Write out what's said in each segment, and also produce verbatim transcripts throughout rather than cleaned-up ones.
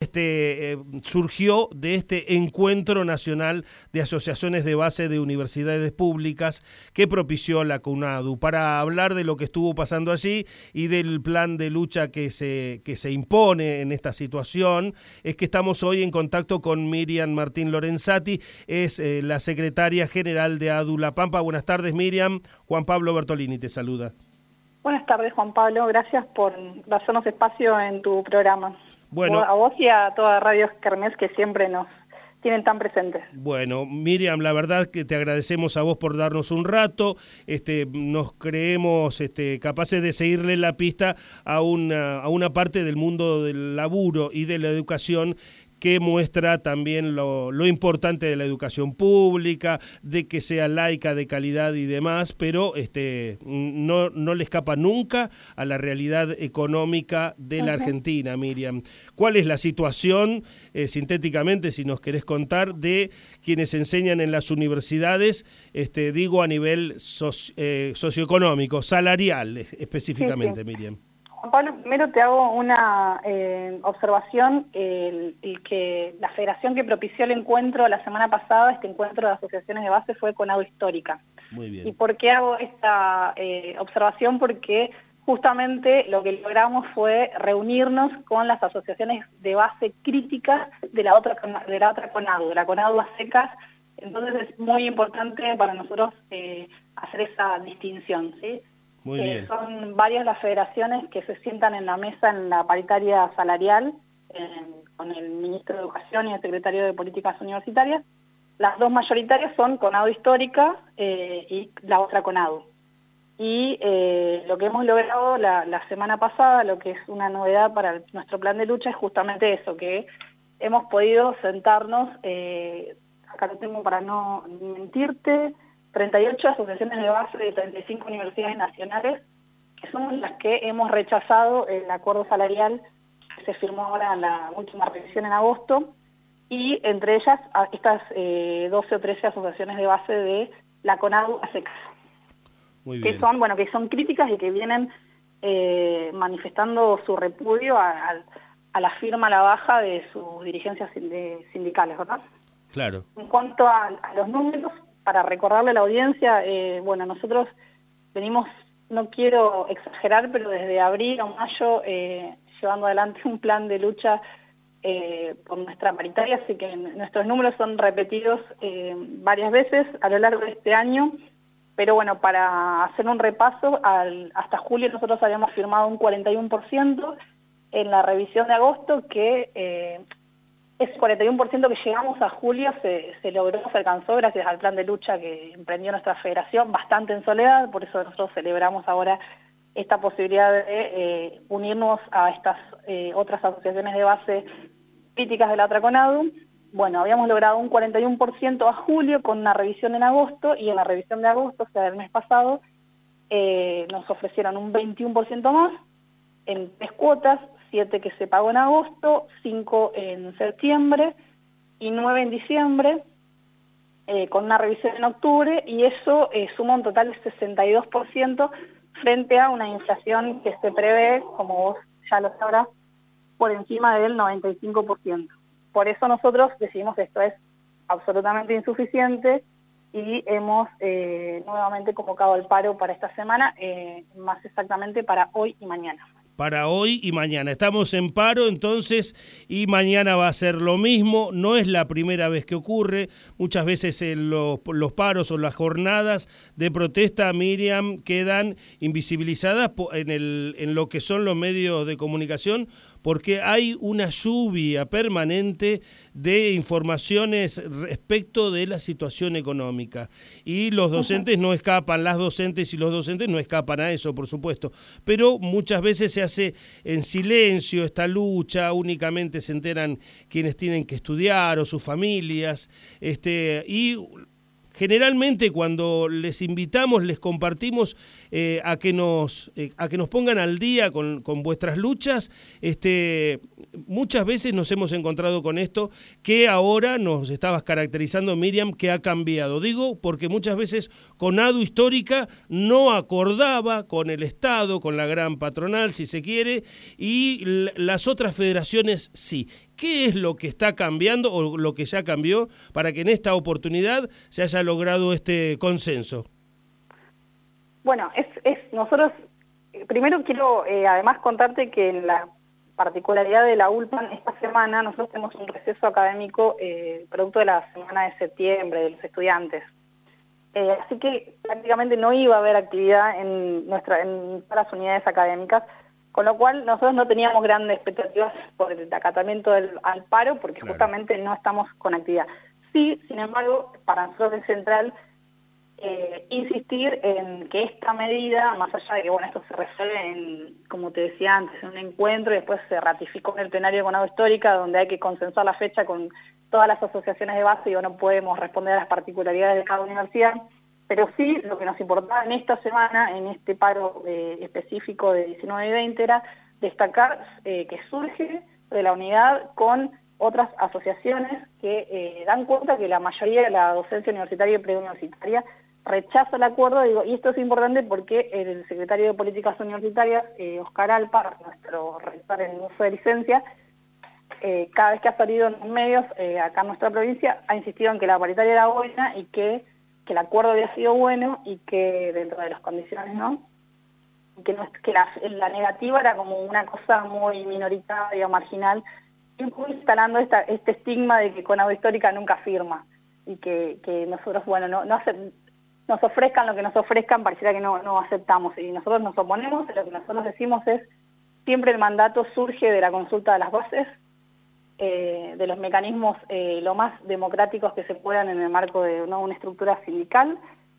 este, eh, surgió de este Encuentro Nacional de Asociaciones de Base de Universidades Públicas que propició la CONADU, para hablar de lo que estuvo pasando allí y del plan de lucha que se, que se impone en esta situación. Es que estamos hoy en contacto con Miriam Martín Lorenzati, es eh, la secretaria general de ADU La Pampa. Buenas tardes, Miriam. Juan Pablo Bertolini te saluda. Buenas tardes, Juan Pablo. Gracias por darnos espacio en tu programa. Bueno, a vos y a toda Radio Kermés, que siempre nos tienen tan presentes. Bueno, Miriam, la verdad que te agradecemos a vos por darnos un rato. Este, nos creemos este, capaces de seguirle la pista a una, a una parte del mundo del laburo y de la educación que muestra también lo, lo importante de la educación pública, de que sea laica, de calidad y demás, pero este, no, no le escapa nunca a la realidad económica de la Argentina, Miriam. ¿Cuál es la situación, eh, sintéticamente, si nos querés contar, de quienes enseñan en las universidades, este, digo a nivel socio, eh, socioeconómico, salarial específicamente, sí, sí. Miriam? Juan Pablo, primero te hago una eh, observación, el, el que la federación que propició el encuentro la semana pasada, este encuentro de asociaciones de base, fue CONADU Histórica. Muy bien. ¿Y por qué hago esta eh, observación? Porque justamente lo que logramos fue reunirnos con las asociaciones de base críticas de la otra, de la otra CONADU, de la CONADU ASECAS. Entonces es muy importante para nosotros eh, hacer esa distinción, ¿sí? Muy eh, bien. Son varias las federaciones que se sientan en la mesa en la paritaria salarial eh, con el ministro de Educación y el secretario de Políticas Universitarias. Las dos mayoritarias son CONADU Histórica eh, y la otra CONADU. Y eh, lo que hemos logrado la, la semana pasada, lo que es una novedad para el, nuestro plan de lucha, es justamente eso, que hemos podido sentarnos, eh, acá lo tengo para no mentirte, treinta y ocho asociaciones de base de treinta y cinco universidades nacionales, que son las que hemos rechazado el acuerdo salarial que se firmó ahora en la última revisión en agosto, y entre ellas estas eh, doce o trece asociaciones de base de la CONADU ASECAS, que son, bueno, que son críticas y que vienen eh, manifestando su repudio a, a, a la firma a la baja de sus dirigencias sindicales, ¿verdad? Claro. En cuanto a, a los números, para recordarle a la audiencia, eh, bueno, nosotros venimos, no quiero exagerar, pero desde abril a mayo eh, llevando adelante un plan de lucha eh, por nuestra paritaria, así que nuestros números son repetidos eh, varias veces a lo largo de este año, pero bueno, para hacer un repaso, al, hasta julio nosotros habíamos firmado un cuarenta y uno por ciento, en la revisión de agosto que... Eh, Ese cuarenta y uno por ciento que llegamos a julio se, se logró, se alcanzó gracias al plan de lucha que emprendió nuestra federación, bastante en soledad, por eso nosotros celebramos ahora esta posibilidad de eh, unirnos a estas eh, otras asociaciones de base críticas de la otra CONADU. Bueno, habíamos logrado un cuarenta y uno por ciento a julio con una revisión en agosto, y en la revisión de agosto, o sea, del mes pasado, eh, nos ofrecieron un veintiuno por ciento más en tres cuotas, siete que se pagó en agosto, cinco en septiembre y nueve en diciembre, eh, con una revisión en octubre, y eso eh, suma un total de sesenta y dos por ciento frente a una inflación que se prevé, como vos ya lo sabrás, por encima del noventa y cinco por ciento. Por eso nosotros decimos que esto es absolutamente insuficiente y hemos eh, nuevamente convocado el paro para esta semana, eh, más exactamente para hoy y mañana. Para hoy y mañana. Estamos en paro entonces, y mañana va a ser lo mismo. No es la primera vez que ocurre. Muchas veces en los, los paros o las jornadas de protesta, Miriam, quedan invisibilizadas en, el, en lo que son los medios de comunicación, porque hay una lluvia permanente de informaciones respecto de la situación económica. Y los docentes no escapan, las docentes y los docentes no escapan a eso, por supuesto. Pero muchas veces se hace en silencio esta lucha, únicamente se enteran quienes tienen que estudiar o sus familias, este, y generalmente cuando les invitamos, les compartimos eh, a que nos eh, a que nos pongan al día con, con vuestras luchas, este, muchas veces nos hemos encontrado con esto que ahora nos estabas caracterizando, Miriam, que ha cambiado. Digo porque muchas veces CONADU Histórica no acordaba con el Estado, con la gran patronal, si se quiere, y las otras federaciones sí. ¿qué es lo que está cambiando o lo que ya cambió para que en esta oportunidad se haya logrado este consenso? Bueno, es, es nosotros, primero quiero eh, además contarte que en la particularidad de la U L P A N, esta semana nosotros tenemos un receso académico eh, producto de la semana de septiembre de los estudiantes. Eh, así que prácticamente no iba a haber actividad en, nuestra, en todas las unidades académicas, con lo cual nosotros no teníamos grandes expectativas por el acatamiento del, al paro, porque claro, justamente no estamos con actividad. Sí, sin embargo, para nosotros es central eh, insistir en que esta medida, más allá de que bueno, esto se resuelve, en, como te decía antes, en un encuentro y después se ratificó en el plenario de Conado Histórica, donde hay que consensuar la fecha con todas las asociaciones de base y no podemos responder a las particularidades de cada universidad, pero sí lo que nos importaba en esta semana, en este paro eh, específico de diecinueve y veinte, era destacar eh, que surge de la unidad con otras asociaciones que eh, dan cuenta que la mayoría de la docencia universitaria y preuniversitaria rechaza el acuerdo, digo, y esto es importante porque el secretario de Políticas Universitarias, eh, Oscar Alpa, nuestro rector en uso de licencia, Eh, cada vez que ha salido en los medios, eh, acá en nuestra provincia, ha insistido en que la paritaria era buena y que, que el acuerdo había sido bueno y que dentro de las condiciones, ¿no? Que, no, que la, la negativa era como una cosa muy minoritaria, marginal, instalando esta, este estigma de que Conado Histórica nunca firma y que, que nosotros, bueno, no, no hace, nos ofrezcan lo que nos ofrezcan, pareciera que no, no aceptamos y nosotros nos oponemos, lo que nosotros decimos es, siempre el mandato surge de la consulta de las bases, Eh, de los mecanismos eh, lo más democráticos que se puedan en el marco de ¿no? una estructura sindical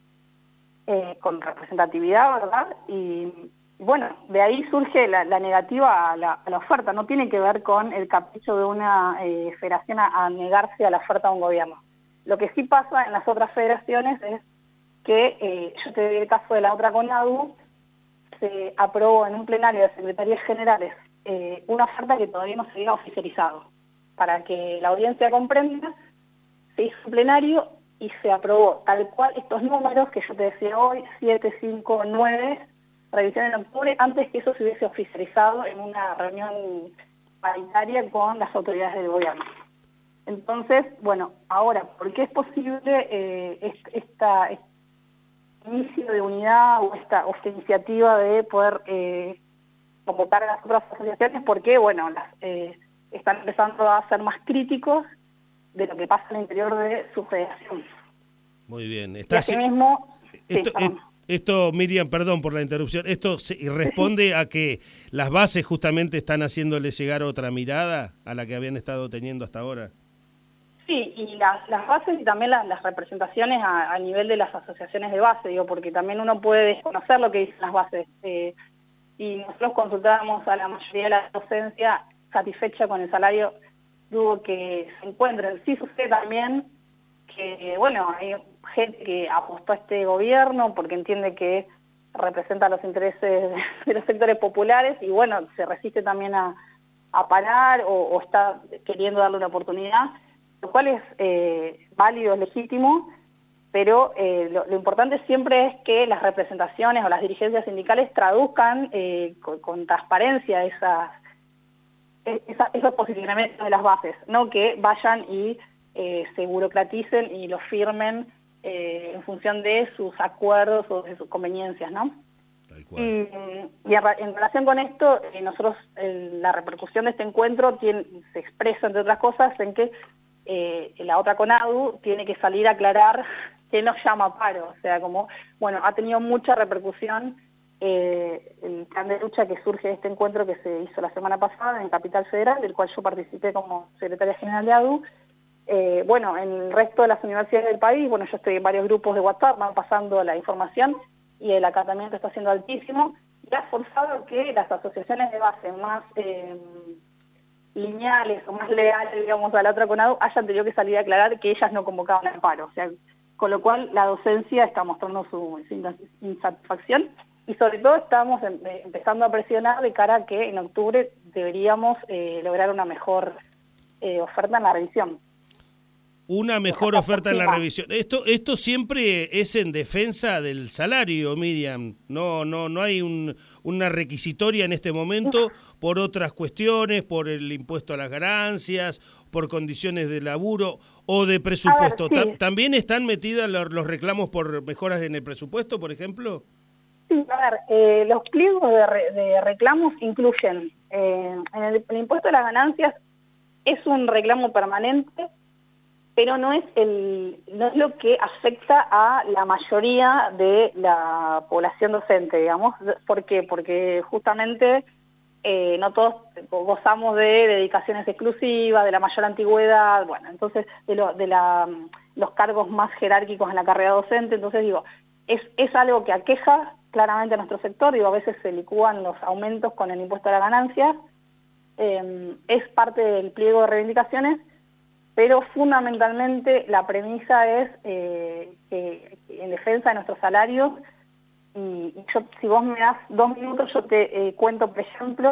eh, con representatividad, ¿verdad? Y bueno, de ahí surge la, la negativa a la, a la oferta, no tiene que ver con el capricho de una eh, federación a, a negarse a la oferta de un gobierno. Lo que sí pasa en las otras federaciones es que, eh, yo te doy el caso de la otra CONADU, se aprobó en un plenario de secretarías generales eh, una oferta que todavía no se había oficializado. Para que la audiencia comprenda, se hizo un plenario y se aprobó tal cual estos números que yo te decía hoy, siete, cinco, nueve, revisión en octubre, antes que eso se hubiese oficializado en una reunión paritaria con las autoridades del gobierno. Entonces, bueno, ahora, ¿por qué es posible eh, esta, este inicio de unidad o esta, o esta iniciativa de poder eh, convocar a las otras asociaciones? Porque, bueno, las... Eh, están empezando a ser más críticos de lo que pasa en el interior de su federación. Muy bien. Está y asimismo... Esto, sí, esto, Miriam, perdón por la interrupción, ¿esto se, responde a que las bases justamente están haciéndole llegar otra mirada a la que habían estado teniendo hasta ahora? Sí, y las, las bases y también las, las representaciones a, a nivel de las asociaciones de base, digo, porque también uno puede desconocer lo que dicen las bases. Eh, y nosotros consultábamos a la mayoría de la docencia satisfecha con el salario, dudo que se encuentren. Sí sucede también que, bueno, hay gente que apostó a este gobierno porque entiende que representa los intereses de los sectores populares y, bueno, se resiste también a, a parar o, o está queriendo darle una oportunidad, lo cual es eh, válido, es legítimo, pero eh, lo, lo importante siempre es que las representaciones o las dirigencias sindicales traduzcan eh, con, con transparencia esas Esa, esos posicionamientos de las bases, no que vayan y eh, se burocraticen y lo firmen eh, en función de sus acuerdos o de sus conveniencias, ¿no? Tal cual. Y, y en, en relación con esto, eh, nosotros, el, la repercusión de este encuentro tiene, se expresa, entre otras cosas, en que eh, la otra CONADU tiene que salir a aclarar que no llama paro, o sea, como, bueno, ha tenido mucha repercusión Eh, el plan de lucha que surge de este encuentro que se hizo la semana pasada en Capital Federal, del cual yo participé como secretaria general de A D U. Eh, bueno, en el resto de las universidades del país, bueno, yo estoy en varios grupos de WhatsApp, van pasando la información y el acatamiento está siendo altísimo y ha forzado que las asociaciones de base más eh, lineales o más leales, digamos, a la otra CONADU hayan tenido que salir a aclarar que ellas no convocaban al paro, o sea, con lo cual la docencia está mostrando su insatisfacción. Y sobre todo estamos em, empezando a presionar de cara a que en octubre deberíamos eh, lograr una mejor eh, oferta en la revisión. Una mejor oferta en la revisión. Esto esto siempre es en defensa del salario, Miriam. No no no hay un, una requisitoria en este momento por otras cuestiones, por el impuesto a las ganancias, por condiciones de laburo o de presupuesto. Ver, sí. ¿También están metidas los, los reclamos por mejoras en el presupuesto, por ejemplo? Sí, a ver, eh, los pliegos de, re, de reclamos incluyen, eh, en el, el impuesto a las ganancias es un reclamo permanente, pero no es, el, no es lo que afecta a la mayoría de la población docente, digamos. ¿Por qué? Porque justamente eh, no todos gozamos de dedicaciones exclusivas, de la mayor antigüedad, bueno, entonces de, lo, de la, los cargos más jerárquicos en la carrera docente. Entonces digo, es, es algo que aqueja claramente a nuestro sector, digo, a veces se licúan los aumentos con el impuesto a las ganancias, eh, es parte del pliego de reivindicaciones, pero fundamentalmente la premisa es eh, que en defensa de nuestros salarios, y, y yo, si vos me das dos minutos, yo te eh, cuento, por ejemplo,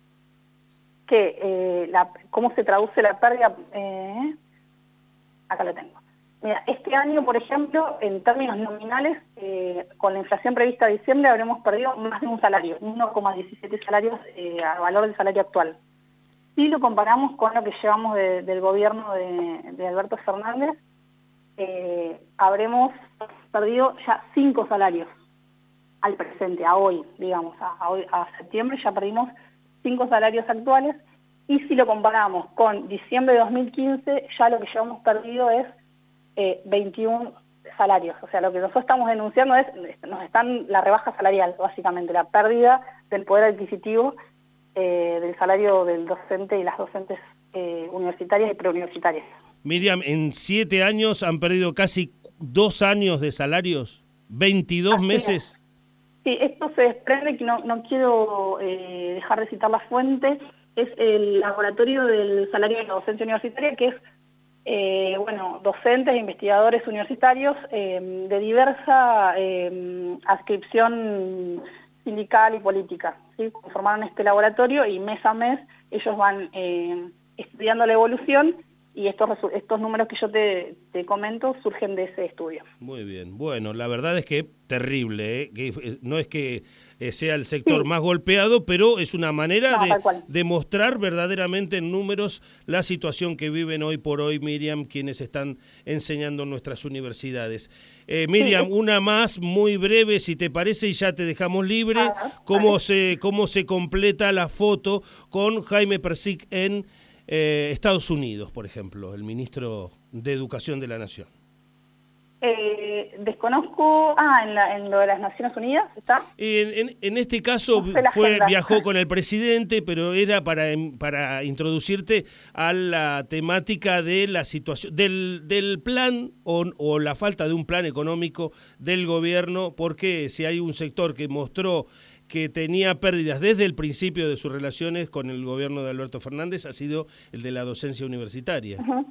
que eh, la, cómo se traduce la pérdida, eh, acá lo tengo. Mira, este año, por ejemplo, en términos nominales, eh, con la inflación prevista a diciembre, habremos perdido más de un salario, uno coma diecisiete salarios eh, al valor del salario actual. Si lo comparamos con lo que llevamos de, del gobierno de, de Alberto Fernández, eh, habremos perdido ya cinco salarios al presente, a hoy, digamos, a, a, hoy, a septiembre ya perdimos cinco salarios actuales, y si lo comparamos con diciembre de dos mil quince, ya lo que llevamos perdido es eh, veintiún salarios. O sea, lo que nosotros estamos denunciando es, nos están la rebaja salarial, básicamente, la pérdida del poder adquisitivo Eh, del salario del docente y las docentes eh, universitarias y preuniversitarias. Miriam, en siete años han perdido casi dos años de salarios, veintidós Así meses. Es. Sí, esto se desprende, que no, no quiero eh, dejar de citar la fuente, es el laboratorio del salario de la docencia universitaria, que es, eh, bueno, docentes e investigadores universitarios eh, de diversa eh, adscripción sindical y política, ¿sí? Formaron este laboratorio y mes a mes ellos van eh, estudiando la evolución, y estos, estos números que yo te, te comento surgen de ese estudio. Muy bien, bueno, la verdad es que terrible, ¿eh? Que no es que sea el sector sí. más golpeado, pero es una manera no, de, de mostrar verdaderamente en números la situación que viven hoy por hoy, Miriam, quienes están enseñando en nuestras universidades. Eh, Miriam, sí. una más, muy breve, si te parece, y ya te dejamos libre. Ah, ¿Cómo, vale. se, ¿Cómo se completa la foto con Jaime Persic en eh, Estados Unidos, por ejemplo, el ministro de Educación de la Nación? Eh, desconozco, ah, en, la, en lo de las Naciones Unidas, ¿está? En, en, en este caso no fue viajó con el presidente, pero era para, para introducirte a la temática de la situación, del, del plan o, o la falta de un plan económico del gobierno, porque si hay un sector que mostró que tenía pérdidas desde el principio de sus relaciones con el gobierno de Alberto Fernández, ha sido el de la docencia universitaria. Uh-huh.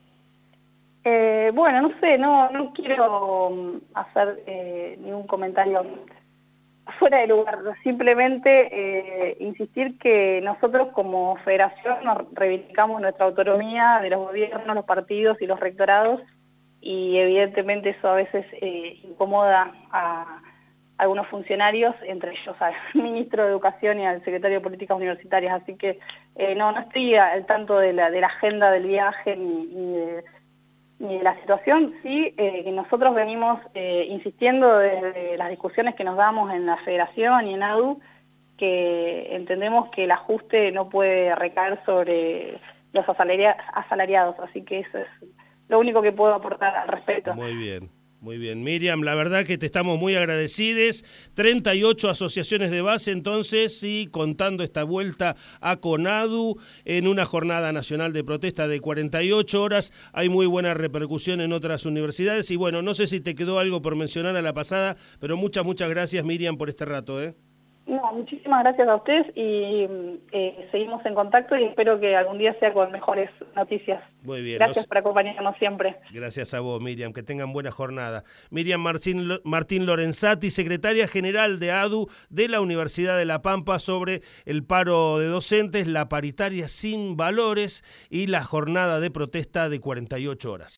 Eh, bueno, no sé, no, no quiero hacer eh, ningún comentario fuera de lugar, simplemente eh, insistir que nosotros como federación nos reivindicamos nuestra autonomía de los gobiernos, los partidos y los rectorados, y evidentemente eso a veces eh, incomoda a algunos funcionarios, entre ellos al ministro de Educación y al secretario de Políticas Universitarias, así que eh, no, no estoy al tanto de la, de la agenda del viaje ni, ni de ni de la situación. Sí, eh, que nosotros venimos eh, insistiendo desde las discusiones que nos damos en la Federación y en A D U, que entendemos que el ajuste no puede recaer sobre los asalariados, asalariados, así que eso es lo único que puedo aportar al respecto. Muy bien. Muy bien, Miriam, la verdad que te estamos muy agradecidos. treinta y ocho asociaciones de base, entonces, y contando esta vuelta a CONADU en una jornada nacional de protesta de cuarenta y ocho horas. Hay muy buena repercusión en otras universidades. Y bueno, no sé si te quedó algo por mencionar a la pasada, pero muchas, muchas gracias, Miriam, por este rato, ¿eh? No, muchísimas gracias a ustedes y eh, seguimos en contacto y espero que algún día sea con mejores noticias. Muy bien. Gracias nos... por acompañarnos siempre. Gracias a vos, Miriam, que tengan buena jornada. Miriam Martín, Martín Lorenzati, secretaria general de A D U de la Universidad de La Pampa, sobre el paro de docentes, la paritaria sin valores y la jornada de protesta de cuarenta y ocho horas.